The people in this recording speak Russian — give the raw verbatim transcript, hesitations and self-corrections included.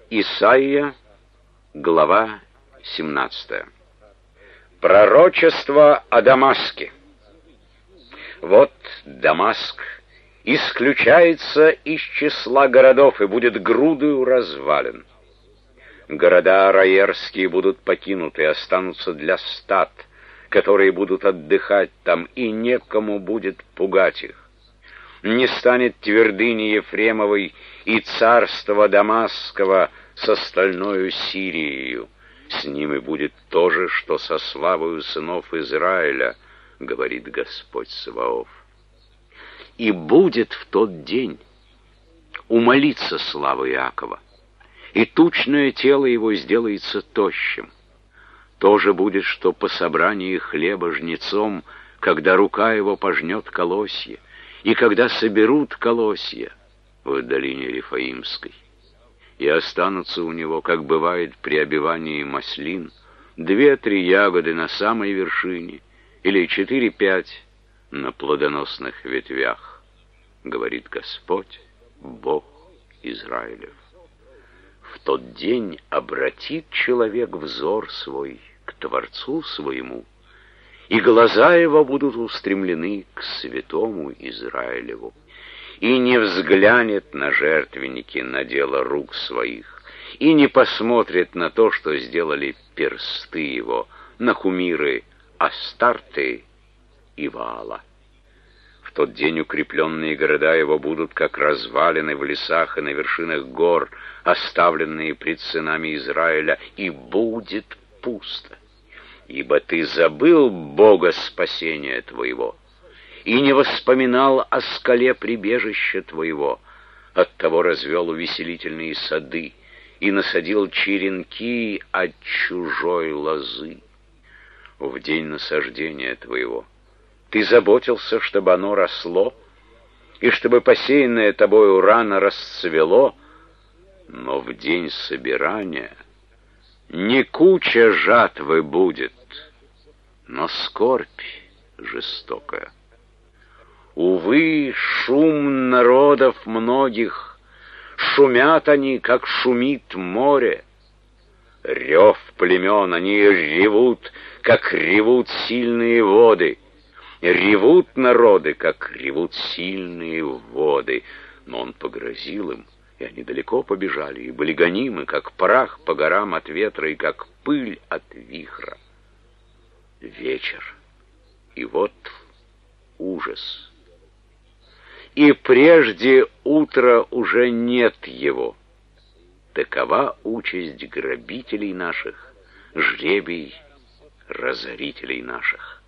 Исайя, глава семнадцатая. Пророчество о Дамаске. Вот Дамаск исключается из числа городов и будет грудою развален. Города араерские будут покинуты и останутся для стад, которые будут отдыхать там, и некому будет пугать их. Не станет твердыни Ефремовой и царства Дамасского с остальною Сирией. С ними будет то же, что со славою сынов Израиля, говорит Господь Саваоф. И будет в тот день умолиться слава Иакова, и тучное тело его сделается тощим. То же будет, что по собрании хлеба жнецом, когда рука его пожнет колосья, и когда соберут колосья в долине Рефаимской. И останутся у него, как бывает при обивании маслин, две-три ягоды на самой вершине, или четыре-пять на плодоносных ветвях, говорит Господь, Бог Израилев. В тот день обратит человек взор свой к Творцу своему, и глаза его будут устремлены к святому Израилеву, и не взглянет на жертвенники, на дело рук своих, и не посмотрит на то, что сделали персты его, на кумиры Астарты и Ваала. В тот день укрепленные города его будут, как развалины в лесах и на вершинах гор, оставленные пред сынами Израиля, и будет пусто. Ибо ты забыл Бога спасения твоего, и не воспоминал о скале прибежища твоего, оттого развел увеселительные сады и насадил черенки от чужой лозы. В день насаждения твоего ты заботился, чтобы оно росло, и чтобы посеянное тобою рано расцвело, но в день собирания не куча жатвы будет, но скорбь жестокая. Увы, шум народов многих, шумят они, как шумит море. Рев племен, они ревут, как ревут сильные воды. Ревут народы, как ревут сильные воды. Но он погрозил им, и они далеко побежали, и были гонимы, как прах по горам от ветра, и как пыль от вихра. Вечер, и вот ужас. И прежде утра уже нет его. Такова участь грабителей наших, жребий разорителей наших.